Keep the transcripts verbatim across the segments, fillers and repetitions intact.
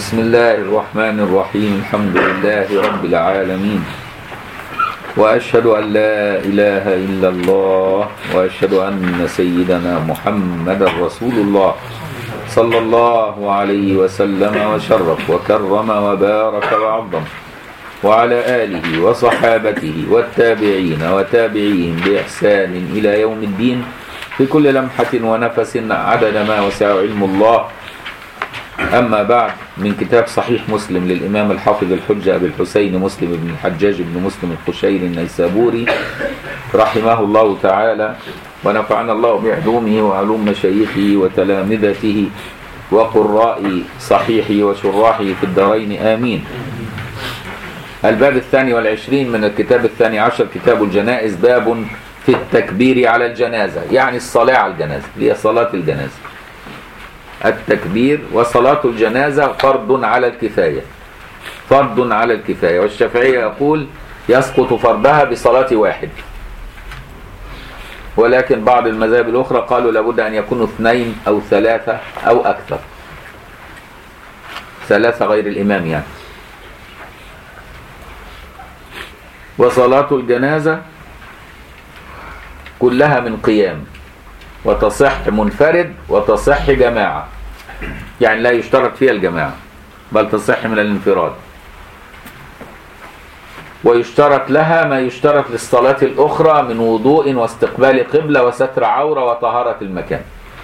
بسم الله الرحمن الرحيم. الحمد لله رب العالمين، وأشهد أن لا إله إلا الله، وأشهد أن سيدنا محمد رسول الله صلى الله عليه وسلم وشرف وكرم وبارك وعظم، وعلى آله وصحابته والتابعين وتابعيهم بإحسان إلى يوم الدين في كل لمحة ونفس عدد ما وسع علم الله. أما بعد، من كتاب صحيح مسلم للإمام الحافظ الحجة أبي الحسين مسلم بن الحجاج بن مسلم القشيري النيسابوري رحمه الله تعالى، ونفعنا الله بعلومه وعلوم مشايخه وتلامذته وقراء صحيحه وشراحه في الدارين آمين. الباب الثاني والعشرين من الكتاب الثاني عشر، كتاب الجنائز، باب في التكبير على الجنازة، يعني الصلاة على الجنازة، هي صلاة الجنازة. التكبير وصلاة الجنازة فرض على الكفاية، فرض على الكفاية، والشافعية يقول يسقط فرضها بصلاة واحد، ولكن بعض المذاهب الأخرى قالوا لابد أن يكونوا اثنين أو ثلاثة أو أكثر، ثلاثة غير الإمام يعني. وصلاة الجنازة كلها من قيام، وتصح منفرد وتصح جماعة، يعني لا يشترط فيها الجماعة بل تصح من الانفراد. ويشترط لها ما يشترط للصلاة الأخرى من وضوء واستقبال قبلة وستر عورة وطهارة المكان.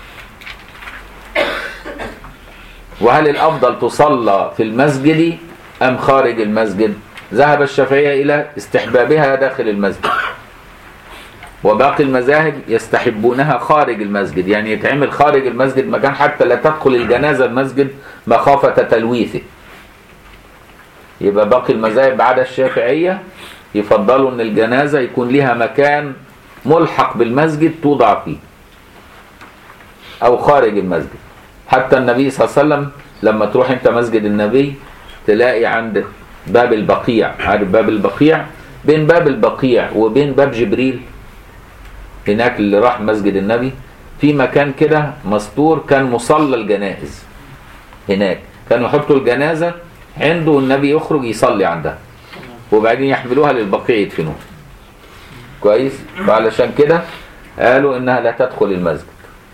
وهل الأفضل تصلى في المسجد أم خارج المسجد؟ ذهب الشافعية إلى استحبابها داخل المسجد، وباقي المذاهب يستحبونها خارج المسجد، يعني يتعمل خارج المسجد مكان حتى لا تدخل الجنازة المسجد مخافة تلويثه. يبقى باقي المذاهب بعد الشافعية يفضلوا ان الجنازة يكون لها مكان ملحق بالمسجد توضع فيه، او خارج المسجد. حتى النبي صلى الله عليه وسلم لما تروح انت مسجد النبي تلاقي عند باب البقيع، عارف باب البقيع؟ بين باب البقيع وبين باب جبريل هناك اللي راح مسجد النبي في مكان كده مستور كان مصلى الجنائز، هناك كانوا يحطوا الجنازة عنده والنبي يخرج يصلي عندها، وبعدين يحملوها للبقيع يدفنوها. كويس؟ فعلشان كده قالوا انها لا تدخل المسجد.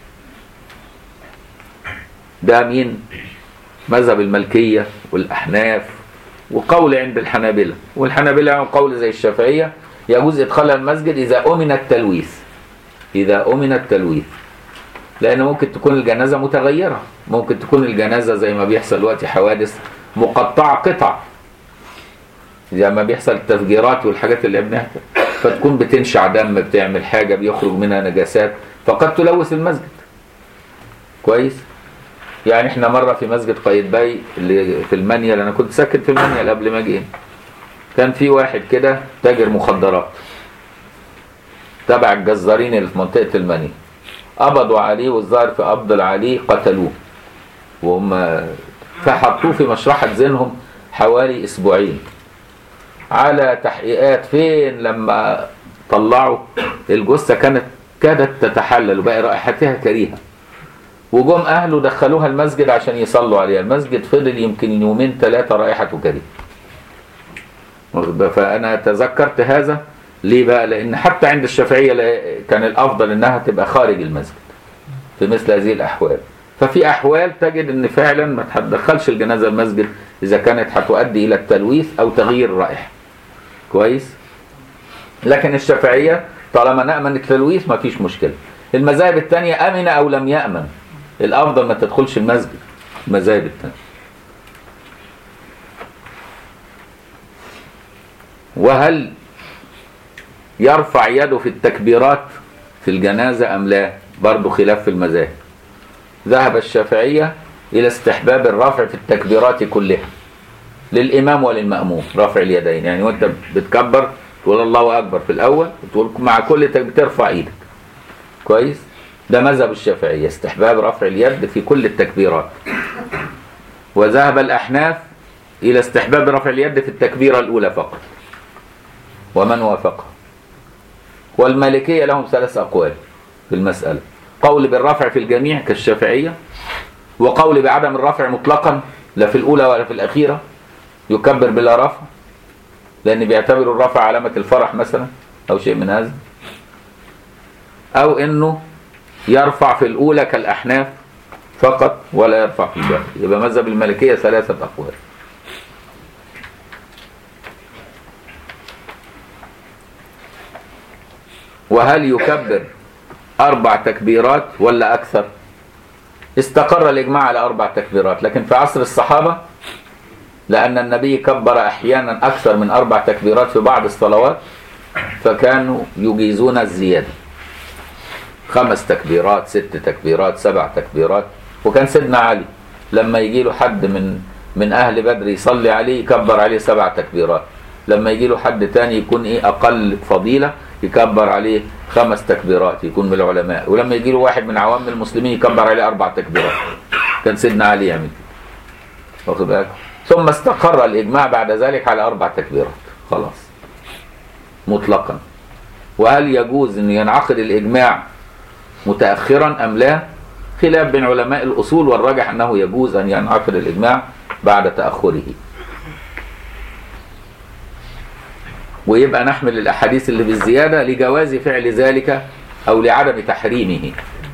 ده مين؟ مذهب المالكية والأحناف، وقول عند الحنابلة، والحنابلة يعني قول زي الشافعية يجوز إدخالها المسجد إذا أمن التلويث، إذا أمن التلويث، لأن ممكن تكون الجنازة متغيرة، ممكن تكون الجنازة زي ما بيحصل دلوقتي حوادث مقطعة قطع، زي ما بيحصل التفجيرات والحاجات اللي ابنها، فتكون بتنشع دم، بتعمل حاجة بيخرج منها نجاسات، فقد تلوث المسجد. كويس؟ يعني احنا مرة في مسجد قايتباي اللي في المنيل، أنا كنت ساكن في المنيل قبل ما أجي، كان في واحد كده تاجر مخدرات تبع الجزارين اللي في منطقة المنيل، قبضوا عليه، والظاهر في قبض عليه قتلوه، وهم فحطوه في مشرحة زينهم حوالي اسبوعين على تحقيقات. فين لما طلعوا الجثة كانت كادت تتحلل وبقى رائحتها كريهة، وجم اهله دخلوها المسجد عشان يصلوا عليها، المسجد فضل يمكن يومين ثلاثة رائحته كريهة. فأنا تذكرت هذا ليه بقى؟ لأن حتى عند الشافعية كان الأفضل أنها تبقى خارج المسجد في مثل هذه الأحوال. ففي أحوال تجد أن فعلا ما تدخلش الجنازة المسجد إذا كانت هتؤدي إلى التلويث أو تغيير الرائحة. كويس؟ لكن الشافعية طالما نأمن التلويث ما فيش مشكلة. المذاهب الثانية أمن أو لم يأمن، الأفضل ما تدخلش المسجد. المذاهب الثانية. وهل يرفع يده في التكبيرات في الجنازة أم لا؟ برضو خلاف في المذاهب. ذهب الشافعية إلى استحباب الرفع في التكبيرات كلها للإمام وللمأموم، رفع اليدين، يعني وانت بتكبر تقول الله أكبر في الأول، وتقول مع كل تكبير ترفع إيدك. كويس؟ ده مذهب الشافعية، استحباب رفع اليد في كل التكبيرات. وذهب الأحناف إلى استحباب رفع اليد في التكبيرة الأولى فقط، ومن وافقه. والمالكية لهم ثلاث أقوال في المسألة، قول بالرفع في الجميع كالشافعية، وقول بعدم الرفع مطلقا لا في الأولى ولا في الأخيرة يكبر بلا رفع، لأن بيعتبروا الرفع علامة الفرح مثلا أو شيء من هذا، أو إنه يرفع في الأولى كالأحناف فقط ولا يرفع في الباقي. يبقى مذهب المالكية ثلاثة أقوال. وهل يكبر أربع تكبيرات ولا أكثر؟ استقر الإجماع على أربع تكبيرات، لكن في عصر الصحابة لأن النبي كبر أحيانا أكثر من أربع تكبيرات في بعض الصلوات، فكانوا يجيزون الزيادة، خمس تكبيرات، ست تكبيرات، سبع تكبيرات. وكان سيدنا علي لما يجي له حد من من أهل بدر يصلي عليه يكبر عليه سبع تكبيرات، لما يجي له حد تاني يكون إيه أقل فضيلة يكبر عليه خمس تكبيرات يكون من العلماء، ولما يجي له واحد من عوام المسلمين يكبر عليه أربع تكبيرات. كان سيدنا علي يعمل كده، واخد بالك؟ ثم استقر الإجماع بعد ذلك على أربع تكبيرات خلاص مطلقا. وهل يجوز أن ينعقد الإجماع متأخرا أم لا؟ خلاف بين علماء الأصول، والراجح أنه يجوز أن ينعقد الإجماع بعد تأخره. ويبقى نحمل الأحاديث اللي بالزيادة لجواز فعل ذلك أو لعدم تحريمه،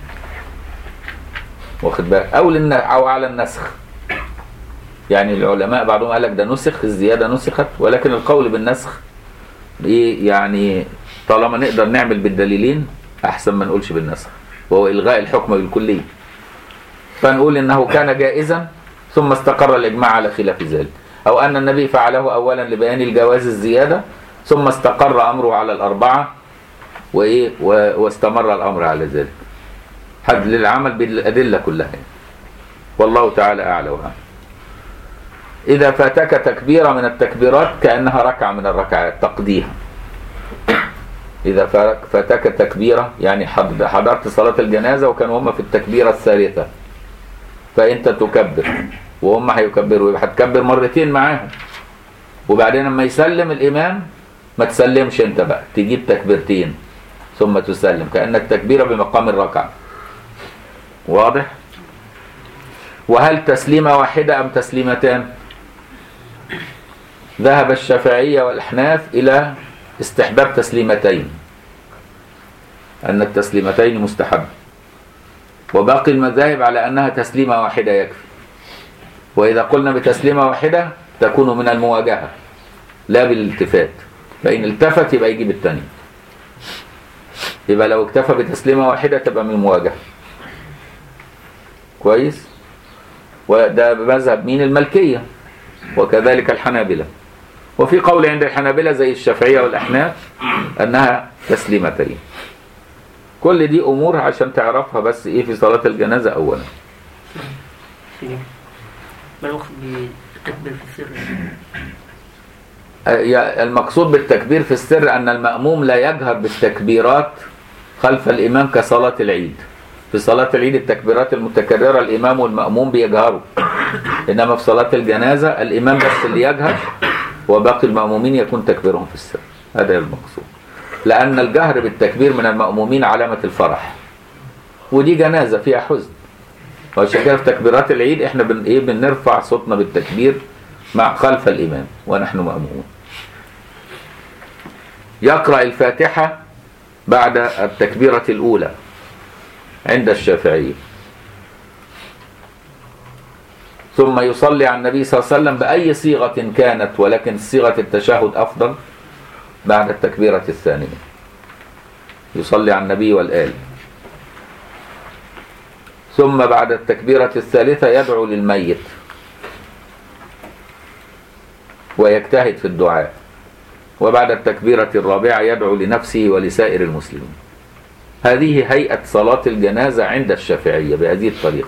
واخد بالك؟ أو, أو على النسخ. يعني العلماء بعضهم قال لك ده نسخ، الزيادة نسخت، ولكن القول بالنسخ إيه يعني؟ طالما نقدر نعمل بالدليلين أحسن ما نقولش بالنسخ، وهو إلغاء الحكم بالكلية. فنقول إنه كان جائزا ثم استقر الإجماع على خلاف ذلك، أو أن النبي فعله أولا لبيان الجواز الزيادة ثم استقر أمره على الأربعة وإيه واستمر الأمر على ذلك، حد للعمل بالأدلة كلها. والله تعالى أعلى وأعلم. إذا فاتك تكبيرة من التكبيرات كأنها ركعة من الركعات تقضيها. إذا فاتك تكبيرة يعني حضرت صلاة الجنازة وكانوا هم في التكبيرة الثالثة، فأنت تكبر وهم هيكبروا، يبقى هتكبر مرتين معاهم، وبعدين لما يسلم الإمام ما تسلمش أنت بقى، تجيب تكبيرتين ثم تسلم، كأن التكبيرة بمقام الركعة. واضح؟ وهل تسليمة واحدة أم تسليمتان؟ ذهب الشافعية والأحناف إلى استحباب تسليمتين، أن التسليمتين مستحب، وباقي المذاهب على أنها تسليمة واحدة يكفي. وإذا قلنا بتسليمة واحدة تكون من المواجهة لا بالالتفات، فإن التفت يبقى يجيب الثاني، يبقى لو اكتفى بتسليمة واحدة تبقى من المواجهة. كويس؟ وده بمذهب مين؟ المالكية، وكذلك الحنابلة. وفي قول عند الحنابلة زي الشافعية والأحناف أنها تسليمتين. كل دي أمور عشان تعرفها بس إيه في صلاة الجنازة أولا. ما المقصود بالتكبير في السر؟ المقصود بالتكبير في السر أن المأموم لا يجهر بالتكبيرات خلف الإمام كصلاة العيد. في صلاة العيد التكبيرات المتكررة الإمام والمأموم بيجهروا، إنما في صلاة الجنازة الإمام بس اللي يجهر وباقي المأمومين يكون تكبيرهم في السر. هذا المقصود، لأن الجهر بالتكبير من المأمومين علامة الفرح، ودي جنازة فيها حزن، وعشان كده في تكبيرات العيد احنا بن ايه بنرفع صوتنا بالتكبير مع خلف الإمام ونحن مأمومون. يقرأ الفاتحة بعد التكبيرة الأولى عند الشافعية، ثم يصلي على النبي صلى الله عليه وسلم بأي صيغة كانت، ولكن صيغة التشهد أفضل بعد التكبيرة الثانية، يصلي على النبي والآل. ثم بعد التكبيرة الثالثة يدعو للميت ويجتهد في الدعاء، وبعد التكبيرة الرابعة يدعو لنفسه ولسائر المسلمين. هذه هيئة صلاة الجنازة عند الشافعية بهذه الطريقة.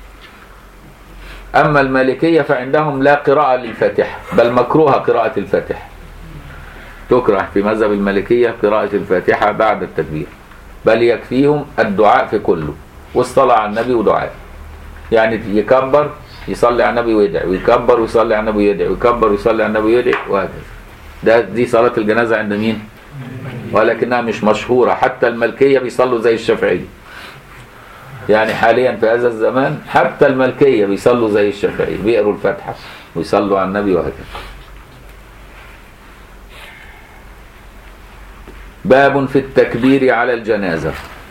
أما المالكية فعندهم لا قراءة للفاتحة، بل مكروهة قراءة الفاتحة، تكره في مذهب المالكية قراءة الفاتحة بعد التكبير، بل يكفيهم الدعاء في كله، والصلاة على النبي ودعاء. يعني يكبر يصلي على النبي ويدعي، ويكبر ويصلي على النبي ويدعي، ويكبر ويصلي على النبي ويدعي، وهكذا. ده دي صلاة الجنازة عند مين؟ ولكنها مش مشهورة، حتى المالكية بيصلوا زي الشافعية. يعني حاليا في هذا الزمان حتى الملكية بيصلوا زي الشافعية، بيقروا الفاتحة ويصلوا على النبي وهكذا. باب في التكبير على الجنازة.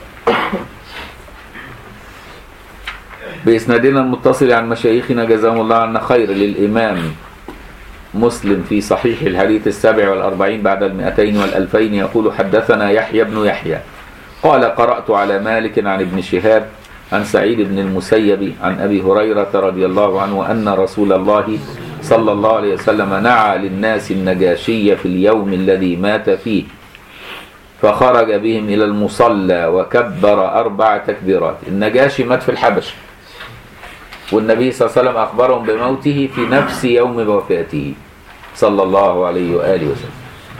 بإسنادنا المتصل عن مشايخنا جزاهم الله عنا خير للإمام مسلم في صحيح الحديث السابع والأربعين بعد المئتين والألفين يقول حدثنا يحيى بن يحيى قال قرأت على مالك عن ابن شهاب عن سعيد بن المسيب عن أبي هريرة رضي الله عنه أن رسول الله صلى الله عليه وسلم نعى للناس النجاشي في اليوم الذي مات فيه، فخرج بهم إلى المصلى وكبر أربع تكبيرات. النجاشي مات في الحبش، والنبي صلى الله عليه وسلم أخبرهم بموته في نفس يوم وفاته صلى الله عليه وآله وسلم.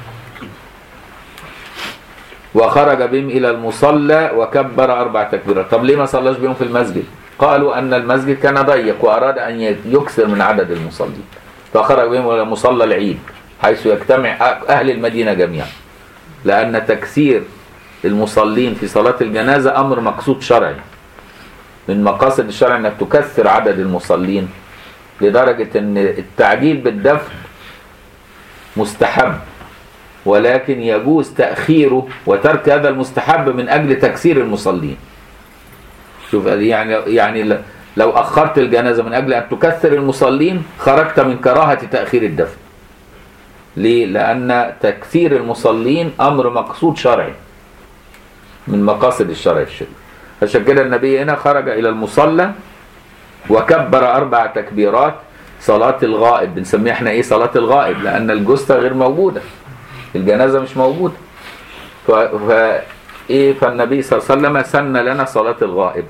وخرج بهم إلى المصلى وكبر أربع تكبيرات. طب ليه ما صلاش بهم في المسجد؟ قالوا أن المسجد كان ضيق وأراد أن يكثر من عدد المصلين، فخرج بهم إلى مصلى العيد حيث يجتمع أهل المدينة جميعا، لأن تكثير المصلين في صلاة الجنازة أمر مقصود شرعي، من مقاصد الشرع أنك تكثر عدد المصلين، لدرجة أن التعجيل بالدفن مستحب، ولكن يجوز تأخيره وترك هذا المستحب من أجل تكثير المصلين. شوف يعني يعني لو أخرت الجنازة من أجل أن تكثر المصلين خرجت من كراهة تأخير الدفن. ليه؟ لأن تكثير المصلين أمر مقصود شرعي من مقاصد الشرع الشرعي. عشان كده النبي هنا خرج إلى المصلى وكبر أربع تكبيرات صلاة الغائب. بنسميها احنا إيه؟ صلاة الغائب، لأن الجثة غير موجودة، الجنازة مش موجودة. ف... ف... إيه فالنبي صلى الله عليه وسلم سن لنا صلاة الغائب،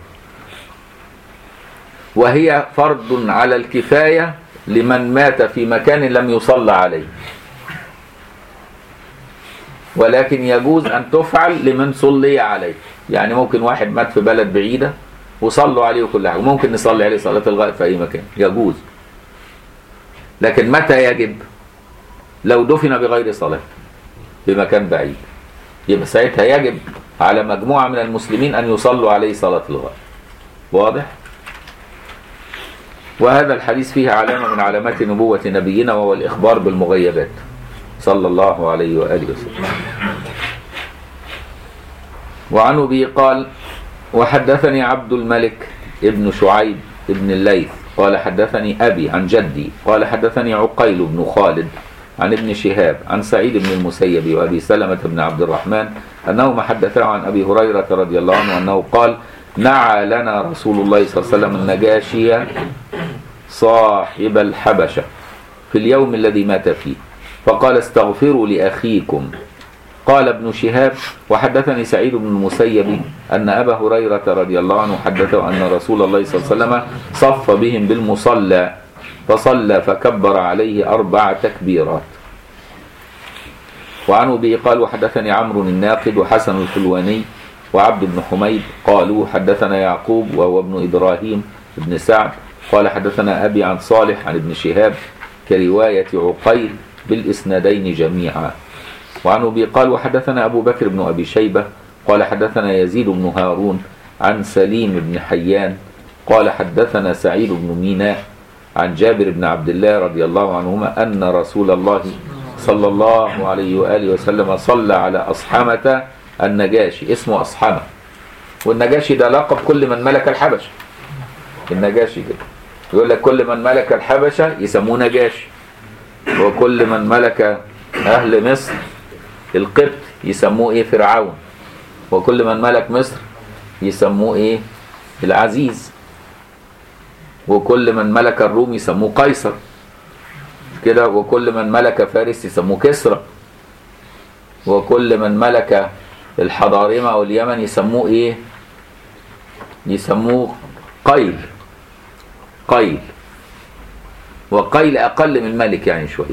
وهي فرض على الكفاية لمن مات في مكان لم يصلى عليه، ولكن يجوز أن تفعل لمن صلي عليه. يعني ممكن واحد مات في بلد بعيدة وصلوا عليه وكل حاجة، ممكن نصلي عليه صلاة الغائب في أي مكان، يجوز. لكن متى يجب؟ لو دفن بغير صلاة بمكان بعيد، يبقى ساعتها يجب على مجموعة من المسلمين أن يصلوا عليه صلاة الغائب. واضح؟ وهذا الحديث فيه علامة من علامات نبوة نبينا، وهو الإخبار بالمغيبات صلى الله عليه وآله وسلم. وعن أبي قال وحدثني عبد الملك ابن شعيب ابن الليث قال حدثني أبي عن جدي قال حدثني عقيل بن خالد عن ابن شهاب عن سعيد بن المسيب وأبي سلمة بن عبد الرحمن أنهما حدثا عن أبي هريرة رضي الله عنه أنه قال نعى لنا رسول الله صلى الله عليه وسلم النجاشي صاحب الحبشة في اليوم الذي مات فيه، فقال استغفروا لأخيكم. قال ابن شهاب وحدثني سعيد بن المسيب أن أبا هريرة رضي الله عنه حدثه أن رسول الله صلى الله عليه وسلم صف بهم بالمصلى فصلى فكبر عليه أربع تكبيرات. وعن أبي قال وحدثني عمرو الناقد وحسن الحلواني وعبد بن حميد قالوا حدثنا يعقوب وهو ابن إبراهيم ابن سعد قال حدثنا أبي عن صالح عن ابن شهاب كرواية عقيل بالإسنادين جميعا. وعن أبي قال وحدثنا أبو بكر بن أبي شيبة قال حدثنا يزيد بن هارون عن سليم بن حيان قال حدثنا سعيد بن ميناء عن جابر بن عبد الله رضي الله عنهما أن رسول الله صلى الله عليه وآله وسلم صلى على أصحمة النجاشي. اسمه أصحمة، والنجاشي ده لقب كل من ملك الحبشة. النجاشي كده يقول لك كل من ملك الحبشة يسموه نجاشي، وكل من ملك أهل مصر القبط يسموه إيه؟ فرعون، وكل من ملك مصر يسموه إيه؟ العزيز، وكل من ملك الروم يسموه قيصر كده، وكل من ملك فارس يسموه كسرى، وكل من ملك الحضارمة واليمن يسموه إيه؟ يسموه قيل. قيل وقيل أقل من الملك يعني شوية.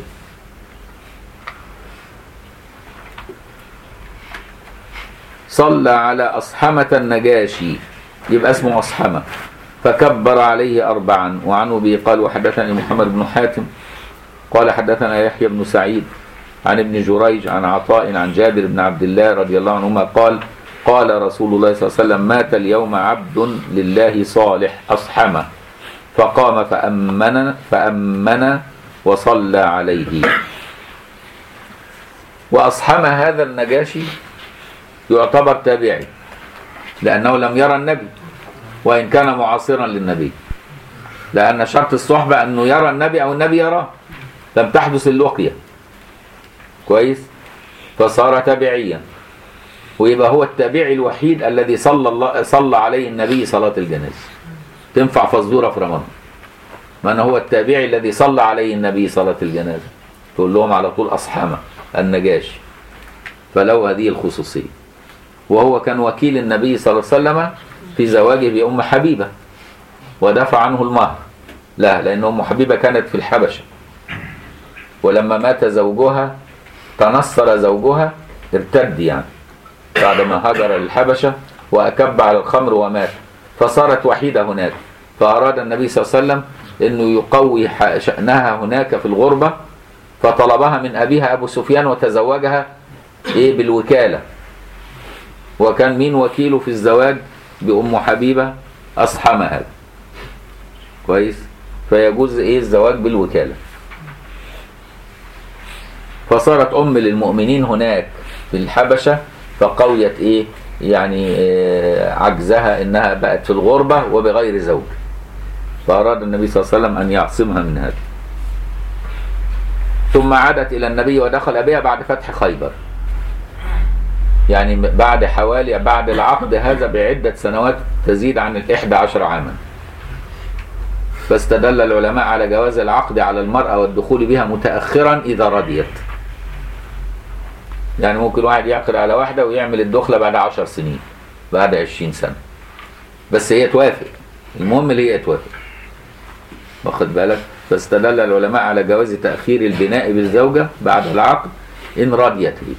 صلى على أصحمة النجاشي يبقى اسمه أصحمة فكبر عليه أربعا. وعنه به قال وحدثني محمد بن حاتم قال حدثنا يحيى بن سعيد عن ابن جريج عن عطاء عن جابر بن عبد الله رضي الله عنهما قال قال رسول الله صلى الله عليه وسلم مات اليوم عبد لله صالح أصحمه فقام فأمن فأمن وصلى عليه. وأصحم هذا النجاشي يعتبر تابعي لأنه لم يرى النبي وإن كان معاصرا للنبي، لأن شرط الصحبة أنه يرى النبي أو النبي يراه، لم تحدث اللقية كويس، فصار تابعيا، ويبقى هو التابعي الوحيد الذي صلى الله صلى عليه النبي صلاة الجنازة. تنفع فزورة في رمضان، من هو التابعي الذي صلى عليه النبي صلاة الجنازة؟ تقول لهم على طول أصحمه النجاشي، فلو هذه الخصوصية. وهو كان وكيل النبي صلى الله عليه وسلم في زواجه بأم حبيبة ودفع عنه المهر لا، لأن أم حبيبة كانت في الحبشة، ولما مات زوجها تنصر زوجها ارتد يعني بعدما هاجر للحبشة وأكب على الخمر ومات، فصارت وحيدة هناك، فأراد النبي صلى الله عليه وسلم أنه يقوي شأنها هناك في الغربة، فطلبها من أبيها أبو سفيان وتزوجها إيه بالوكالة. وكان مين وكيله في الزواج بأم حبيبة؟ أصحم هذا كويس، فيجوز إيه الزواج بالوكالة. فصارت أم للمؤمنين هناك في الحبشة، فقويت إيه يعني إيه عجزها إنها بقت في الغربة وبغير زوج، فأراد النبي صلى الله عليه وسلم أن يعصمها من هذا. ثم عادت إلى النبي ودخل بها بعد فتح خيبر، يعني بعد حوالي بعد العقد هذا بعدة سنوات تزيد عن الإحدى عشر عاما. فاستدل العلماء على جواز العقد على المرأة والدخول بها متأخرا إذا رضيت. يعني ممكن واحد يعقد على واحدة ويعمل الدخلة بعد عشر سنين، بعد عشرين سنة، بس هي توافق، المهم اللي هي توافق، واخد بالك؟ فاستدل العلماء على جواز تأخير البناء بالزوجة بعد العقد إن رضيت به.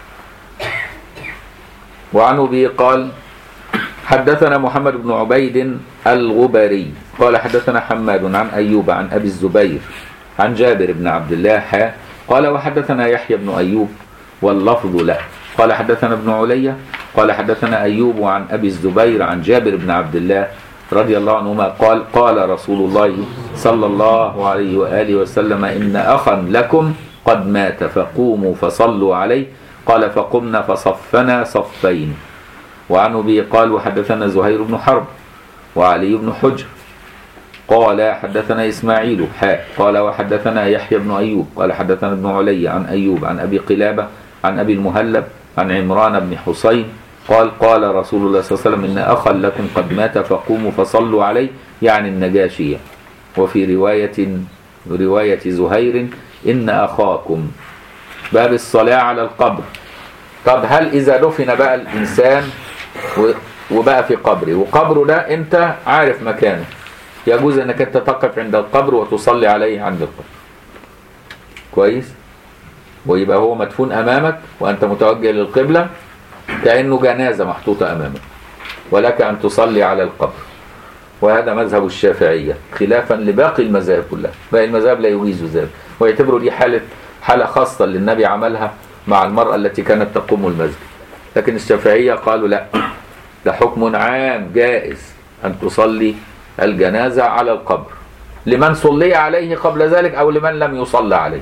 وعنه به قال حدثنا محمد بن عبيد الغبري قال حدثنا حماد عن أيوب عن أبي الزبير عن جابر بن عبد الله حا قال وحدثنا يحيى بن أيوب واللفظ له قال حدثنا ابن علية قال حدثنا أيوب عن أبي الزبير عن جابر بن عبد الله رضي الله عنهما قال قال رسول الله صلى الله عليه وآله وسلم إن أخا لكم قد مات فقوموا فصلوا عليه قال فقمنا فصفنا صفين. وعنه به قال وحدثنا زهير بن حرب وعلي بن حجر قال حدثنا إسماعيل حاء قال وحدثنا يحيى بن أيوب قال حدثنا ابن علي عن أيوب عن أبي قلابة عن أبي المهلب عن عمران بن حسين قال قال رسول الله صلى الله عليه وسلم إن أخا لكم قد مات فقوموا فصلوا عليه، يعني النجاشية. وفي رواية رواية زهير إن أخاكم. باب الصلاة على القبر. طب هل إذا دفن بقى الإنسان وبقى في قبره وقبره ده أنت عارف مكانه، يجوز أنك أنت تقف عند القبر وتصلي عليه عند القبر كويس، ويبقى هو مدفون أمامك وأنت متوجه للقبلة كأنه جنازة محطوطة أمامك، ولك أن تصلي على القبر. وهذا مذهب الشافعية خلافا لباقي المذاهب كلها، باقي المذاهب لا يجيز ذلك ويعتبروا دي حالة حالة خاصة اللي النبي عملها مع المرأة التي كانت تقوم المسجد. لكن الشافعية قالوا لا، ده حكم عام جائز أن تصلي الجنازة على القبر لمن صلي عليه قبل ذلك أو لمن لم يصلى عليه.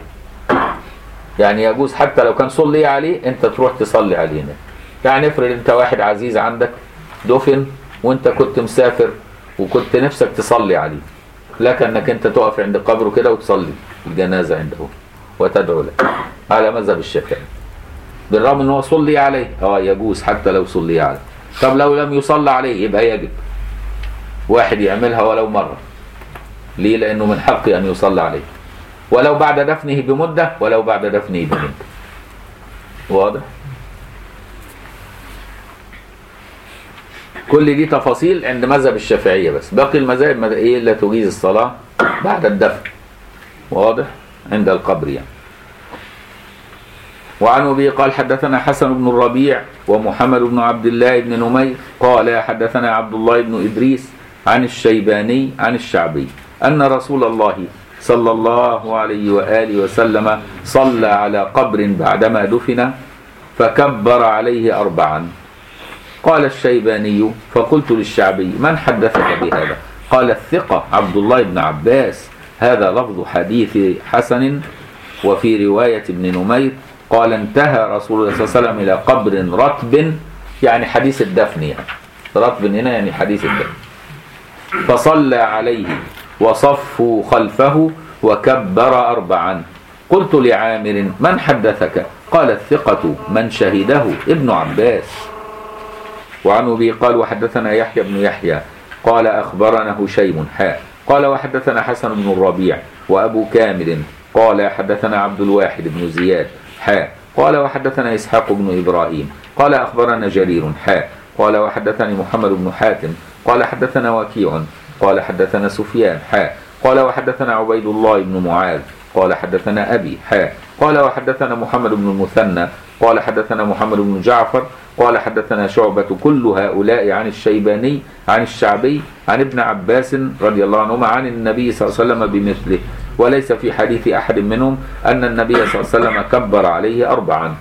يعني يجوز حتى لو كان صلي عليه أنت تروح تصلي عليه. يعني افرض أنت واحد عزيز عندك دفن وأنت كنت مسافر وكنت نفسك تصلي عليه، لك أنك أنت تقف عند قبره كده وتصلي الجنازة عنده وتدعو له على مذهب الشافعي، بالرغم أنه صلي عليه. اه يجوز حتى لو صلي عليه. طب لو لم يصلى عليه يبقى يجب واحد يعملها ولو مرة. ليه؟ لأنه من حقه أن يصلى عليه، ولو بعد دفنه بمدة ولو بعد دفنه بمدة. واضح؟ كل دي تفاصيل عند مذهب الشافعية، بس باقي المذاهب ايه لا تجيز الصلاة بعد الدفن. واضح؟ عند القبر يعني. وعن أبي قال حدثنا حسن بن الربيع ومحمد بن عبد الله بن نمير قال حدثنا عبد الله بن إدريس عن الشيباني عن الشعبي أن رسول الله صلى الله عليه وآله وسلم صلى على قبر بعدما دفن فكبر عليه أربعا قال الشيباني فقلت للشعبي من حدثك بهذا؟ قال الثقة عبد الله بن عباس، هذا لفظ حديث حسن. وفي رواية ابن نمير قال انتهى رسول الله صلى الله عليه وسلم إلى قبر رطب، يعني حديث الدفن، يعني رطب هنا يعني حديث الدفن، فصلى عليه وصفوا خلفه وكبر أربعا. قلت لعامر من حدثك؟ قال الثقة من شهده ابن عباس. وعن أبي قال وحدثنا يحيى بن يحيى قال أخبرنا هشيم حاء قال وحدثنا حسن بن الربيع وأبو كامل قال حدثنا عبد الواحد بن زياد حاء قال وحدثنا إسحاق بن إبراهيم قال أخبرنا جرير حاء قال وحدثني محمد بن حاتم قال حدثنا وكيع قال حدثنا سفيان حاء قال وحدثنا عبيد الله بن معاذ قال حدثنا أبي حاء قال وحدثنا محمد بن المثنى قال حدثنا محمد بن جعفر قال حدثنا شعبة كل هؤلاء عن الشيباني عن الشعبي عن ابن عباس رضي الله عنهما عن النبي صلى الله عليه وسلم بمثله، وليس في حديث أحد منهم أن النبي صلى الله عليه وسلم كبر عليه أربعا.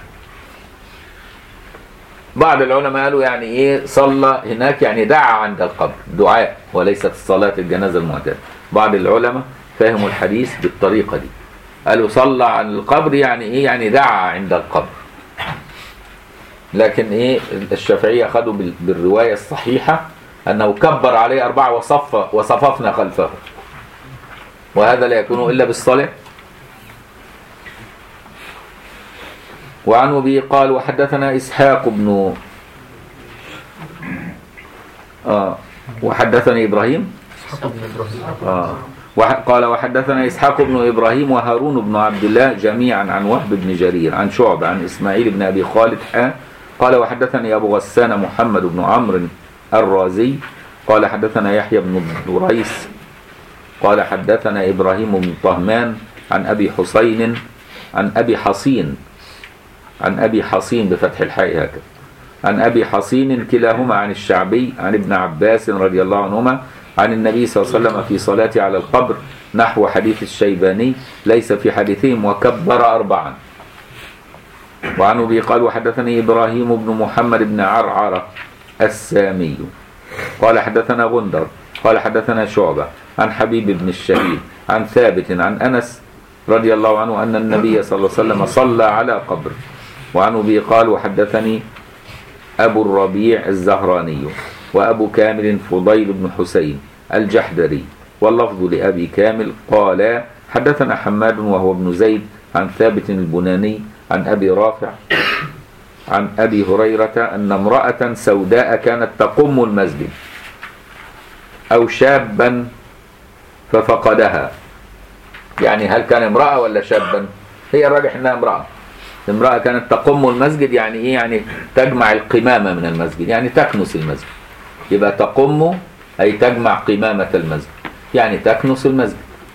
بعض العلماء قالوا يعني إيه صلى هناك، يعني دعا عند القبر، دعاء وليست صلاة الجنازة المعتادة. بعض العلماء فهموا الحديث بالطريقة دي، قالوا صلى عن القبر يعني إيه، يعني دعا عند القبر. لكن إيه الشافعية أخذوا بالرواية الصحيحة أنه كبر عليه أربعة وصف وصففنا خلفه، وهذا لا يكون إلا بالصلاة. وعن أبي قال وحدثنا إسحاق بن آه وحدثني إبراهيم آه قال وحدثنا إسحاق بن إبراهيم وهارون بن عبد الله جميعا عن وهب بن جرير عن شعبة عن إسماعيل بن أبي خالد حا قال وحدثني أبو غسان محمد بن عمرو الرازي قال حدثنا يحيى بن دريس قال حدثنا إبراهيم بن طهمان عن أبي حسين عن أبي حصين عن أبي حصين بفتح الحاء هكذا عن أبي حصين كلاهما عن الشعبي عن ابن عباس رضي الله عنهما عن النبي صلى الله عليه وسلم في صلاة على القبر نحو حديث الشيباني، ليس في حديثهم وكبر أربعا. وعن أبي قال وحدثني إبراهيم بن محمد بن عرعرة السامي قال حدثنا غندر قال حدثنا شعبة عن حبيب بن الشهيد عن ثابت عن أنس رضي الله عنه أن النبي صلى الله عليه وسلم صلى على قبر. وعن أبي قال وحدثني أبو الربيع الزهراني وأبو كامل فضيل بن حسين الجحدري واللفظ لأبي كامل قال حدثنا حماد وهو ابن زيد عن ثابت البناني عن أبي رافع عن أبي هريرة أن امرأة سوداء كانت تقم المسجد أو شابا ففقدها. يعني هل كان امرأة ولا شابا؟ هي الراجح أنها امرأة. امرأة كانت تقم المسجد يعني إيه؟ يعني تجمع القمامة من المسجد، يعني تكنس المسجد. يبقى تقم أي تجمع قمامة المسجد، يعني تكنس المسجد.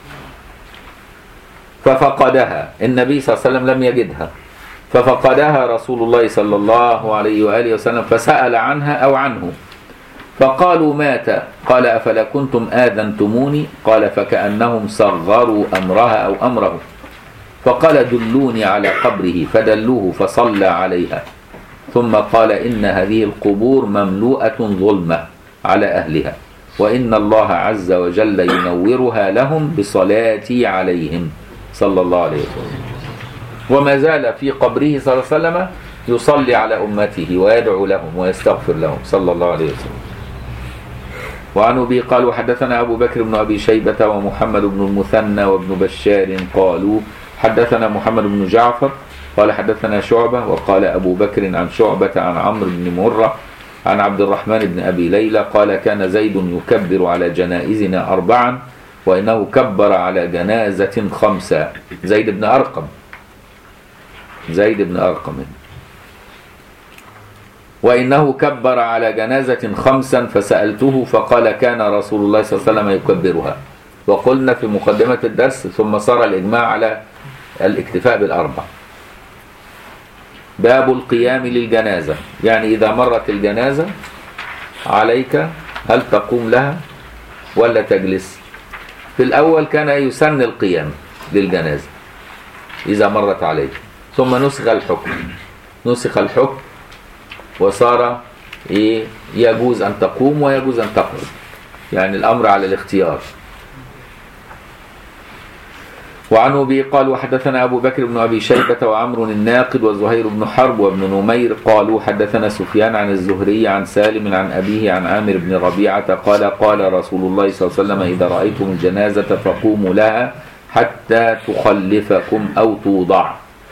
ففقدها النبي صلى الله عليه وسلم لم يجدها، ففقدها رسول الله صلى الله عليه وآله وسلم فسأل عنها أو عنه فقالوا مات. قال أفلا كنتم آذنتموني؟ قال فكأنهم صغروا أمرها أو أمره. فقال دلوني على قبره فدلوه فصلى عليها ثم قال إن هذه القبور مملوءة ظلمة على أهلها وإن الله عز وجل ينورها لهم بصلاتي عليهم صلى الله عليه وسلم. وما زال في قبره صلى الله عليه وسلم يصلي على أمته ويدعو لهم ويستغفر لهم صلى الله عليه وسلم. وعن أبي قال وحدثنا أبو بكر بن أبي شيبة ومحمد بن المثنى وابن بشار قالوا حدثنا محمد بن جعفر قال حدثنا شعبة وقال أبو بكر عن شعبة عن عمرو بن مرة عن عبد الرحمن بن أبي ليلى قال كان زيد يكبر على جنائزنا أربعا وإنه كبر على جنازة خمسة. زيد بن أرقم زيد بن أرقم وإنه كبر على جنازة خمسا فسألته فقال كان رسول الله صلى الله عليه وسلم يكبرها. وقلنا في مقدمة الدرس ثم صار الإجماع على الاكتفاء بالأربع. باب القيام للجنازة، يعني إذا مرت الجنازة عليك هل تقوم لها ولا تجلس؟ في الأول كان يسن القيام للجنازة إذا مرت عليك، ثم نسخ الحكم نسخ الحكم وصار إيه يجوز أن تقوم ويجوز أن تقعد، يعني الأمر على الاختيار. وعن أبي قال وحدثنا أبو بكر بن أبي شيبة وعمر الناقد وزهير بن حرب وابن نمير قالوا حدثنا سفيان عن الزهري عن سالم عن أبيه عن عامر بن ربيعة قال قال رسول الله صلى الله عليه وسلم إذا رأيتم الجنازة فقوموا لها حتى تخلفكم أو توضع.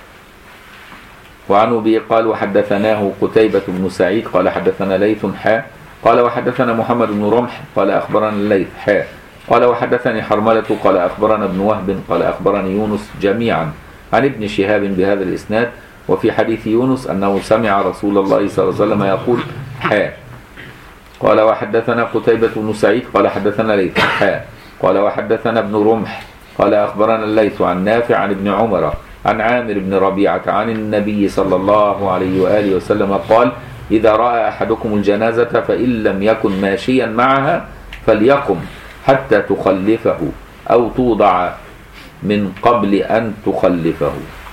وعن أبي قال وحدثناه قتيبة بن سعيد قال حدثنا ليث حاء قال وحدثنا محمد بن رمح قال أخبرنا الليث حاء قال وحدثني حرملة قال أخبرنا ابن وهب قال أخبرني يونس جميعا عن ابن شهاب بهذا الإسناد. وفي حديث يونس أنه سمع رسول الله صلى الله عليه وسلم يقول حاء قال وحدثنا قتيبة بن سعيد قال حدثنا ليث حاء قال وحدثنا ابن رمح قال أخبرنا الليث عن نافع عن ابن عمر عن عامر بن ربيعة عن النبي صلى الله عليه وآله وسلم قال إذا رأى أحدكم الجنازة فإن لم يكن ماشيا معها فليقم حتى تخلفه أو توضع من قبل أن تخلفه.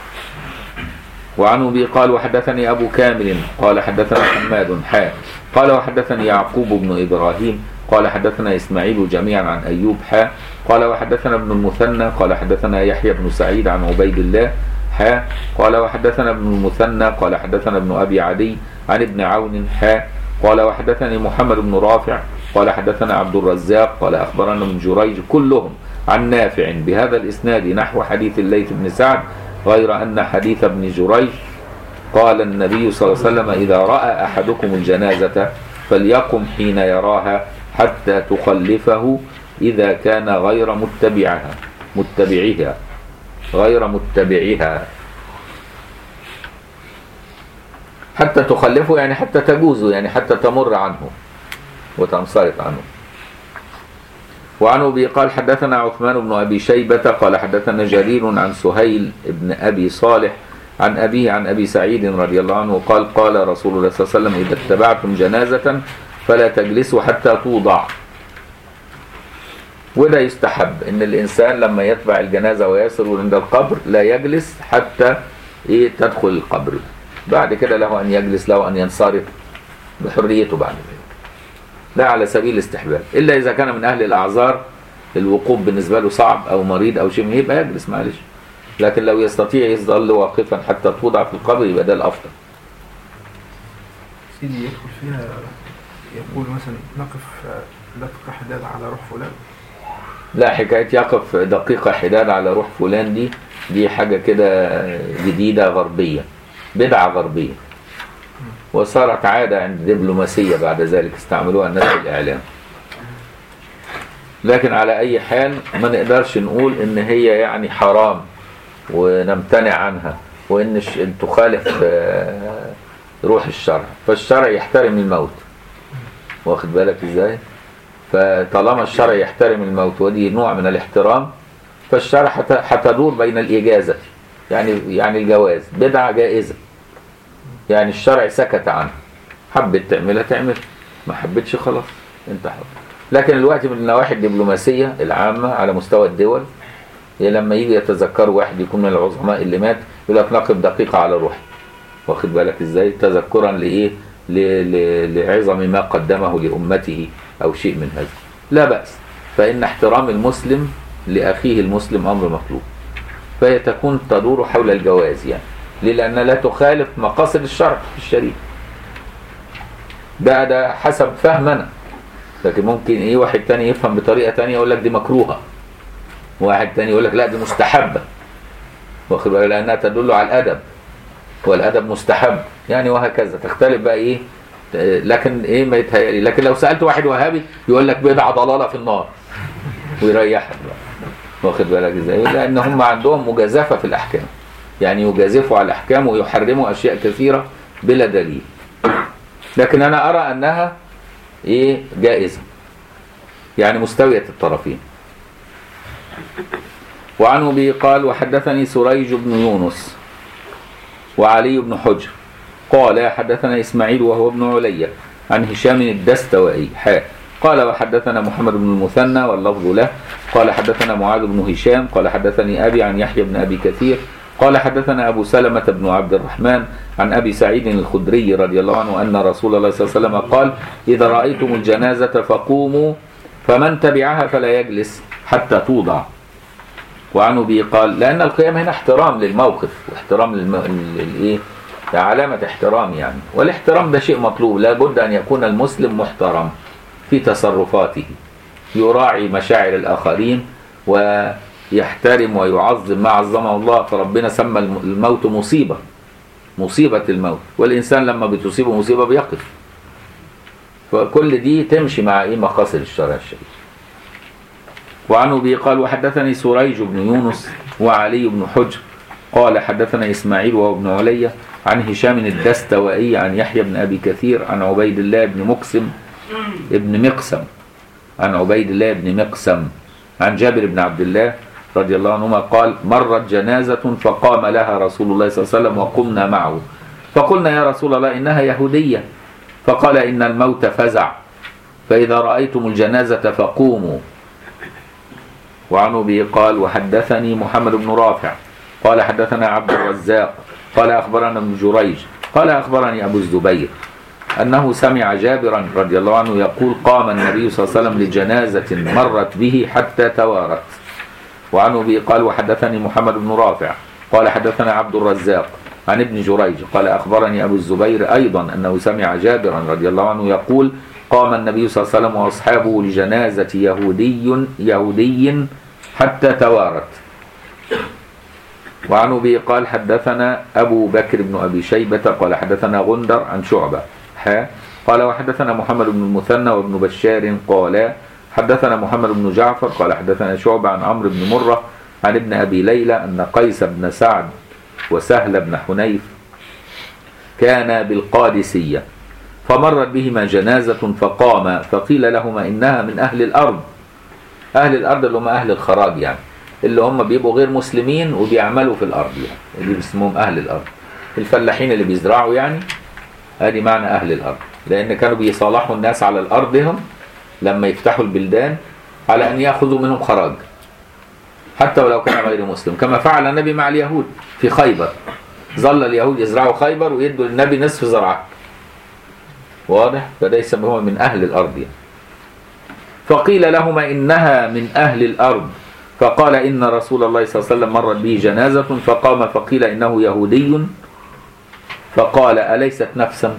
وعن أبي قال وحدثني أبو كامل قال حدثنا حماد حاء قال وحدثني يعقوب بن إبراهيم قال حدثنا إسماعيل جميعا عن أيوب حاء قال وحدثنا ابن المثنى قال حدثنا يحيى بن سعيد عن عبيد الله حاء قال وحدثنا ابن المثنى قال حدثنا ابن أبي عدي عن ابن عون حاء قال وحدثني محمد بن رافع قال حدثنا عبد الرزاق قال أخبرنا من جريج كلهم عن نافع بهذا الإسناد نحو حديث الليث بن سعد غير أن حديث ابن جريج قال النبي صلى الله عليه وسلم إذا رأى أحدكم الجنازة فليقم حين يراها حتى تخلفه إذا كان غير متبعها متبعها غير متبعها حتى تخلفه يعني حتى تجوزه، يعني حتى تمر عنه وتنصرف عنه. وعن أبي قال حدثنا عثمان بن أبي شيبة قال حدثنا جرير عن سهيل بن أبي صالح عن أبيه عن أبي سعيد رضي الله عنه قال قال رسول الله صلى الله عليه وسلم إذا اتبعتم جنازة فلا تجلسوا حتى توضع. وده يستحب ان الانسان لما يتبع الجنازة ويصل عند القبر لا يجلس حتى ايه تدخل القبر، بعد كده له ان يجلس له ان ينصرف بحريته بعد ذلك، لا على سبيل الاستحباب، الا اذا كان من اهل الاعذار الوقوف بالنسبة له صعب او مريض او شيء يبقى يجلس معلش، لكن لو يستطيع يظل واقفا حتى توضع في القبر يبقى ده الافضل. سيدي يدخل فيها يقول مثلا نقف دقيقة حداد على روح فلان؟ لا، حكاية يقف دقيقة حداد على روح فلان دي دي حاجة كده جديدة غربية، بدعة غربية، وصارت عادة عند الدبلوماسية بعد ذلك استعملوها الناس في الإعلام. لكن على أي حال ما نقدرش نقول إن هي يعني حرام ونمتنع عنها وإن تخالف روح الشرع، فالشرع يحترم الموت، واخد بالك إزاي؟ فطالما الشرع يحترم الموت ودي نوع من الاحترام، فالشرع حتدور بين الإجازة يعني يعني الجواز بدعة جائزة، يعني الشرع سكت عنها، حبت تعملها تعمل، ما حبتش خلاص انت حر. لكن الوقت من النواحي الدبلوماسية العامة على مستوى الدول لما يجي يتذكروا واحد يكون من العظماء اللي مات يقول لك نقف دقيقة على روحه، واخد بالك ازاي؟ تذكرا لإيه؟ لعظم ما قدمه لأمته أو شيء من هذا، لا بأس، فإن احترام المسلم لأخيه المسلم أمر مطلوب، فهي تكون تدور حول الجواز يعني لأن لا تخالف مقاصد الشرع في الشريعة. ده ده حسب فهمنا، لكن ممكن إيه واحد تاني يفهم بطريقة تانية يقول لك دي مكروهة، واحد تاني يقول لك لا دي مستحبة، واخد بالك لأنها تدل على الأدب والأدب مستحب يعني، وهكذا تختلف بقى إيه. لكن ايه ما يتهيألي، لكن لو سألت واحد وهابي يقول لك بدعة ضلالة في النار ويريحك بقى، واخد بالك ازاي؟ لان هم عندهم مجازفة في الاحكام، يعني يجازفوا على الاحكام ويحرموا اشياء كثيرة بلا دليل، لكن انا ارى انها ايه جائزة يعني مستوية الطرفين. وعن أبي قال وحدثني سريج بن يونس وعلي بن حجر قال حدثنا إسماعيل وهو ابن علي عن هشام الدستوائي حاء قال وحدثنا محمد بن المثنى واللفظ له قال حدثنا معاذ بن هشام قال حدثني أبي عن يحيى بن أبي كثير قال حدثنا أبو سلمة بن عبد الرحمن عن أبي سعيد الخدري رضي الله عنه أن رسول الله صلى الله عليه وسلم قال إذا رأيتم الجنازة فقوموا فمن تبعها فلا يجلس حتى توضع. وعنه به قال لأن القيام هنا احترام للموقف واحترام للإيه، علامة احترام يعني، والاحترام ده شيء مطلوب، لا بد أن يكون المسلم محترم في تصرفاته، يراعي مشاعر الآخرين ويحترم ويعظم ما عظمه الله. فربنا سمى الموت مصيبة، مصيبة الموت، والإنسان لما بتصيبه مصيبة بيقف. فكل دي تمشي مع إيه مقاصد الشرع الشريف. وعنه به قال وحدثني سريج بن يونس وعلي بن حجر قال حدثنا إسماعيل وهو ابن علية عن هشام الدستوائي عن يحيى بن أبي كثير عن عبيد الله بن مقسم ابن مقسم عن عبيد الله بن مقسم عن جابر بن عبد الله رضي الله عنهما قال مرت جنازة فقام لها رسول الله صلى الله عليه وسلم وقمنا معه فقلنا يا رسول الله إنها يهودية، فقال إن الموت فزع فإذا رأيتم الجنازة فقوموا. وعنه به قال وحدثني محمد بن رافع قال حدثنا عبد الرزاق قال أخبرنا ابن جريج قال أخبرني أبو الزبير أنه سمع جابرا رضي الله عنه يقول قام النبي صلى الله عليه وسلم لجنازة مرت به حتى توارت. وعنه به قال وحدثني محمد بن رافع قال حدثنا عبد الرزاق عن ابن جريج قال أخبرني أبو الزبير أيضا أنه سمع جابرا رضي الله عنه يقول قام النبي صلى الله عليه وسلم وأصحابه لجنازة يهودي يهودي حتى توارت. وعنه به قال حدثنا أبو بكر بن أبي شيبة قال حدثنا غندر عن شعبة حا قال وحدثنا محمد بن المثنى وابن بشار قال حدثنا محمد بن جعفر قال حدثنا شعبة عن عمرو بن مرة عن ابن أبي ليلى أن قيس بن سعد وسهل بن حنيف كان بالقادسية فمرت بهما جنازة فقام فقيل لهما إنها من أهل الأرض. أهل الأرض اللي هم أهل الخراج يعني، اللي هم بيبقوا غير مسلمين وبيعملوا في الأرض يعني، اللي بيسموهم أهل الأرض، الفلاحين اللي بيزرعوا يعني، هذه معنى أهل الأرض، لأن كانوا بيصالحوا الناس على الأرضهم لما يفتحوا البلدان على أن يأخذوا منهم خراج حتى ولو كان غير مسلم، كما فعل النبي مع اليهود في خيبر، ظل اليهود يزرعوا خيبر ويدوا للنبي نصف زرعه، واضح؟ فده يسموهم من أهل الأرض يعني. فقيل لهما إنها من أهل الأرض فقال إن رسول الله صلى الله عليه وسلم مرت به جنازة فقام فقيل إنه يهودي فقال أليست نفسا.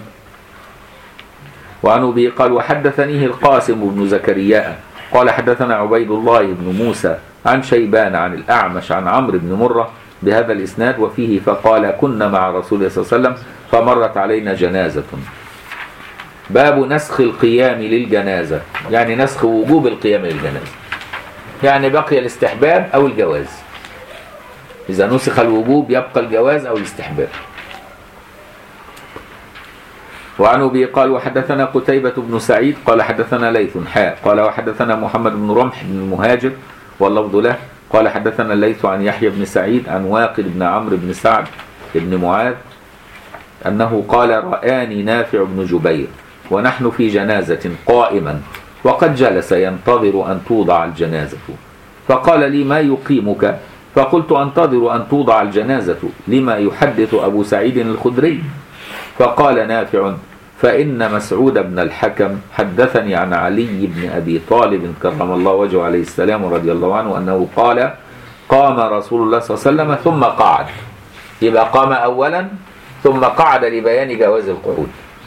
وعنه به قال وحدثنيه القاسم بن زكريا قال حدثنا عبيد الله بن موسى عن شيبان عن الأعمش عن عمرو بن مرة بهذا الإسناد وفيه فقال كنا مع رسول الله صلى الله عليه وسلم فمرت علينا جنازة. باب نسخ القيام للجنازة، يعني نسخ وجوب القيام للجنازة، يعني بقي الاستحباب أو الجواز، إذا نسخ الوجوب يبقى الجواز أو الاستحباب. وعنه به قال وحدثنا قتيبة بن سعيد قال حدثنا ليث حاء قال وحدثنا محمد بن رمح بن المهاجر واللفظ له قال حدثنا الليث عن يحيى بن سعيد عن واقد بن عمرو بن سعد بن معاذ أنه قال رآني نافع بن جبير ونحن في جنازة قائما وقد جلس ينتظر أن توضع الجنازة فقال لي ما يقيمك؟ فقلت أنتظر أن توضع الجنازة لما يحدث أبو سعيد الخدري. فقال نافع فإن مسعود بن الحكم حدثني عن علي بن أبي طالب كرم الله وجهه عليه السلام رضي الله عنه أنه قال قام رسول الله صلى الله عليه وسلم ثم قعد، يبقى قام أولا ثم قعد لبيان جواز القعود.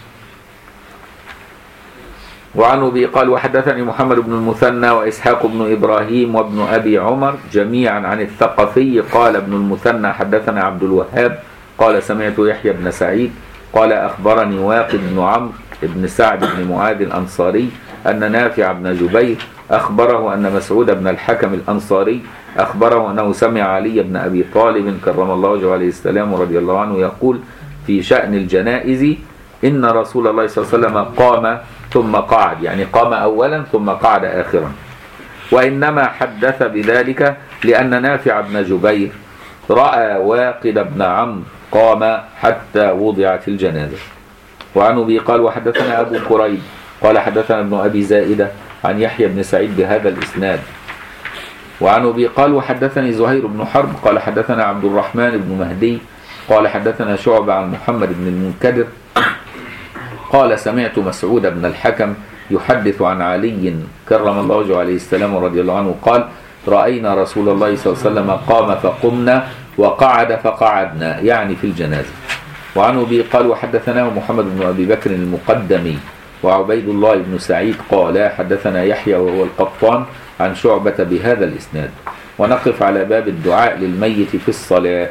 وعنه به قال وحدثني محمد بن المثنى وإسحاق بن إبراهيم وابن أبي عمر جميعا عن الثقفي قال ابن المثنى حدثنا عبد الوهاب قال سمعت يحيى بن سعيد قال أخبرني واقد بن عمرو بن سعد بن معاذ الأنصاري أن نافع بن جبير أخبره أن مسعود بن الحكم الأنصاري أخبره أنه سمع علي بن أبي طالب كرم الله وجهه عليه السلام رضي الله عنه يقول في شأن الجنائز إن رسول الله صلى الله عليه وسلم قام ثم قعد، يعني قام أولا ثم قعد آخرا. وإنما حدث بذلك لأن نافع بن جبير رأى واقد بن عمرو قام حتى وضعت الجنازة. وعنه به قال وحدثنا أبو كريب قال حدثنا ابن أبي زائدة عن يحيى بن سعيد بهذا الإسناد وعن أبي قال وحدثني زهير بن حرب قال حدثنا عبد الرحمن بن مهدي قال حدثنا شعبة عن محمد بن المنكدر قال سمعت مسعود بن الحكم يحدث عن علي كرم الله وجهه عليه السلام رضي الله عنه قال رأينا رسول الله صلى الله عليه وسلم قام فقمنا وقعد فقعدنا، يعني في الجنازة. وعن أبي قال وحدثناه محمد بن أبي بكر المقدمي وعبيد الله بن سعيد قال حدثنا يحيى وهو القطان عن شعبة بهذا الإسناد. ونقف على باب الدعاء للميت في الصلاة.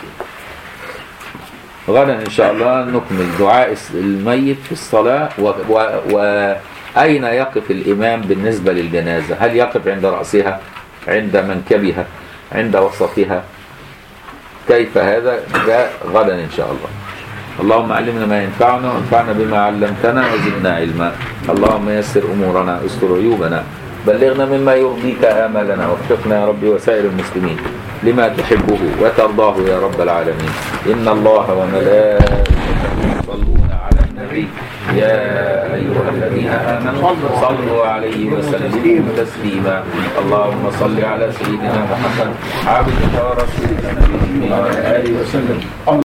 غدا إن شاء الله نكمل دعاء الميت في الصلاة وأين يقف الإمام بالنسبة للجنازة، هل يقف عند رأسها، عند منكبها، عند وسطها، كيف هذا جاء غدا إن شاء الله. اللهم علمنا ما ينفعنا وانفعنا بما علمتنا وزدنا علما. اللهم يسر أمورنا استر عيوبنا بلغنا مما يرضيك آمالنا وفقنا يا ربي وسائر المسلمين لما تحبه وترضاه يا رب العالمين. إن الله وملائكته يصلون على النبي يا أيها الذين آمنوا صلوا عليه وسلموا تسليما. اللهم صل على سيدنا محمد عبدك ورسولك نبينا وعلى آله وسلم.